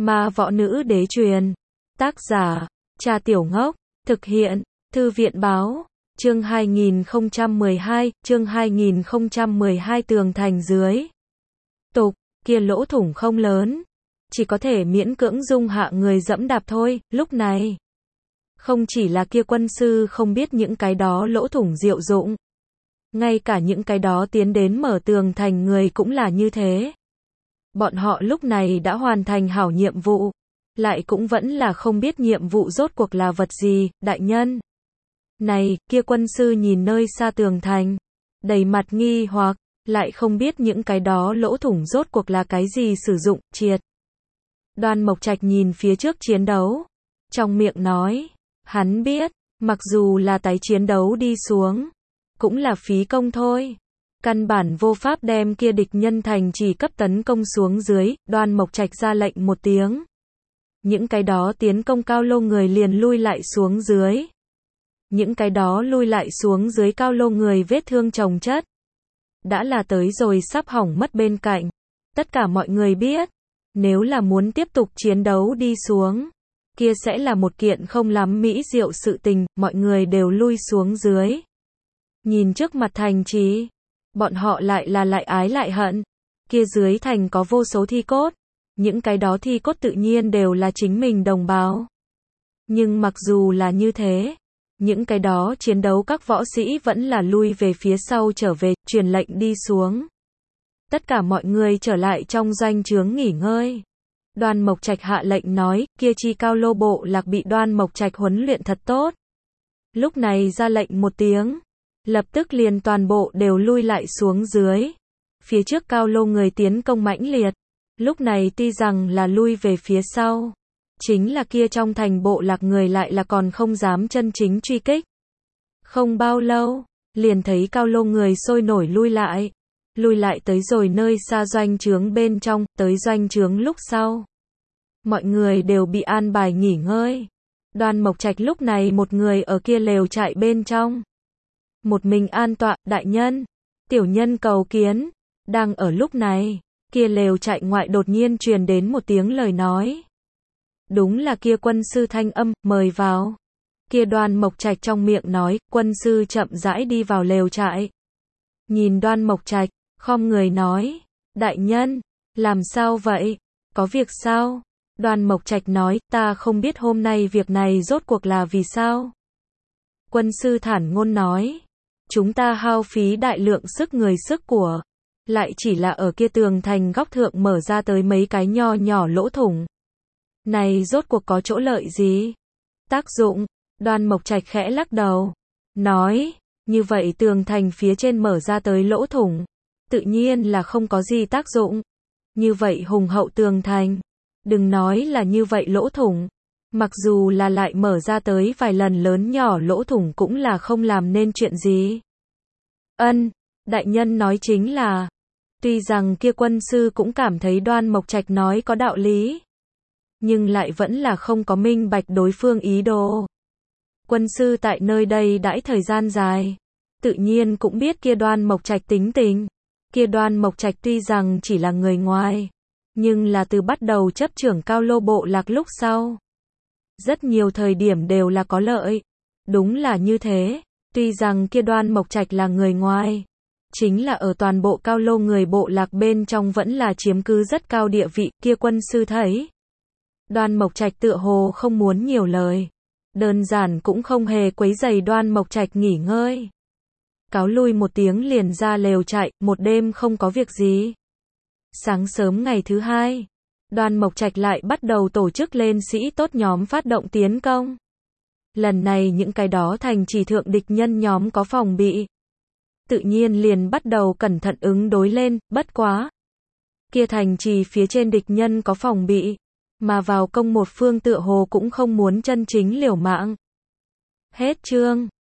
Ma Võ Nữ Đế truyền. Tác giả, Cha Tiểu Ngốc. Thực hiện, Thư viện báo. Chương 2012 tường thành dưới. Tục, kia lỗ thủng không lớn. Chỉ có thể miễn cưỡng dung hạ người dẫm đạp thôi, lúc này. Không chỉ là kia quân sư không biết những cái đó lỗ thủng diệu dụng. Ngay cả những cái đó tiến đến mở tường thành người cũng là như thế. Bọn họ lúc này đã hoàn thành hảo nhiệm vụ. Lại cũng vẫn là không biết nhiệm vụ rốt cuộc là vật gì, đại nhân. Này, kia quân sư nhìn nơi xa tường thành. Đầy mặt nghi hoặc, lại không biết những cái đó lỗ thủng rốt cuộc là cái gì sử dụng, triệt. Đoan Mộc Trạch nhìn phía trước chiến đấu. Trong miệng nói, hắn biết, mặc dù là tái chiến đấu đi xuống, cũng là phí công thôi. Căn bản vô pháp đem kia địch nhân thành trì cấp tấn công xuống dưới, Đoan Mộc Trạch ra lệnh một tiếng. Những cái đó tiến công cao lô người liền lui lại xuống dưới. Những cái đó lui lại xuống dưới cao lô người vết thương chồng chất. Đã là tới rồi sắp hỏng mất bên cạnh. Tất cả mọi người biết, nếu là muốn tiếp tục chiến đấu đi xuống, kia sẽ là một kiện không lắm mỹ diệu sự tình, mọi người đều lui xuống dưới. Nhìn trước mặt thành trì, bọn họ lại ái lại hận. Kia dưới thành có vô số thi cốt. Những cái đó thi cốt tự nhiên đều là chính mình đồng bào. Nhưng mặc dù là như thế, những cái đó chiến đấu các võ sĩ vẫn là lui về phía sau trở về, truyền lệnh đi xuống. Tất cả mọi người trở lại trong doanh trướng nghỉ ngơi. Đoan Mộc Trạch hạ lệnh nói, kia chi cao lô bộ lạc bị Đoan Mộc Trạch huấn luyện thật tốt. Lúc này ra lệnh một tiếng, lập tức liền toàn bộ đều lui lại xuống dưới. Phía trước cao lô người tiến công mãnh liệt. Lúc này tuy rằng là lui về phía sau, chính là kia trong thành bộ lạc người lại là còn không dám chân chính truy kích. Không bao lâu, liền thấy cao lô người sôi nổi lui lại tới rồi nơi xa doanh trướng bên trong, tới doanh trướng lúc sau. Mọi người đều bị an bài nghỉ ngơi. Đoan Mộc Trạch lúc này một người ở kia lều trại bên trong. Một mình an tọa, đại nhân, tiểu nhân cầu kiến. Đang ở lúc này, kia lều trại ngoại đột nhiên truyền đến một tiếng lời nói. Đúng là kia quân sư thanh âm, mời vào. Kia Đoan Mộc Trạch trong miệng nói, quân sư chậm rãi đi vào lều trại. Nhìn Đoan Mộc Trạch, khom người nói, đại nhân, làm sao vậy? Có việc sao? Đoan Mộc Trạch nói, ta không biết hôm nay việc này rốt cuộc là vì sao. Quân sư thản ngôn nói, chúng ta hao phí đại lượng sức người sức của, lại chỉ là ở kia tường thành góc thượng mở ra tới mấy cái nho nhỏ lỗ thủng. Này rốt cuộc có chỗ lợi gì? Tác dụng, Đoan Mộc Trạch khẽ lắc đầu, nói, như vậy tường thành phía trên mở ra tới lỗ thủng, tự nhiên là không có gì tác dụng. Như vậy hùng hậu tường thành, đừng nói là như vậy lỗ thủng, mặc dù là lại mở ra tới vài lần lớn nhỏ lỗ thủng cũng là không làm nên chuyện gì. Đại nhân nói chính là, tuy rằng kia quân sư cũng cảm thấy Đoan Mộc Trạch nói có đạo lý, nhưng lại vẫn là không có minh bạch đối phương ý đồ. Quân sư tại nơi đây đãi thời gian dài, tự nhiên cũng biết kia Đoan Mộc Trạch tính tình. Kia Đoan Mộc Trạch tuy rằng chỉ là người ngoài, nhưng là từ bắt đầu chấp trưởng cao lô bộ lạc lúc sau, rất nhiều thời điểm đều là có lợi. Đúng là như thế, tuy rằng kia Đoan Mộc Trạch là người ngoài, chính là ở toàn bộ cao lô người bộ lạc bên trong vẫn là chiếm cứ rất cao địa vị. Kia quân sư thấy Đoan Mộc Trạch tựa hồ không muốn nhiều lời, đơn giản cũng không hề quấy rầy Đoan Mộc Trạch nghỉ ngơi. Cáo lui một tiếng liền ra lều trại, một đêm không có việc gì. Sáng sớm ngày thứ hai, Đoan Mộc Trạch lại bắt đầu tổ chức lên sĩ tốt nhóm phát động tiến công. Lần này những cái đó thành trì thượng địch nhân nhóm có phòng bị, tự nhiên liền bắt đầu cẩn thận ứng đối lên, bất quá. Kia thành trì phía trên địch nhân có phòng bị, mà vào công một phương tựa hồ cũng không muốn chân chính liều mạng. Hết chương.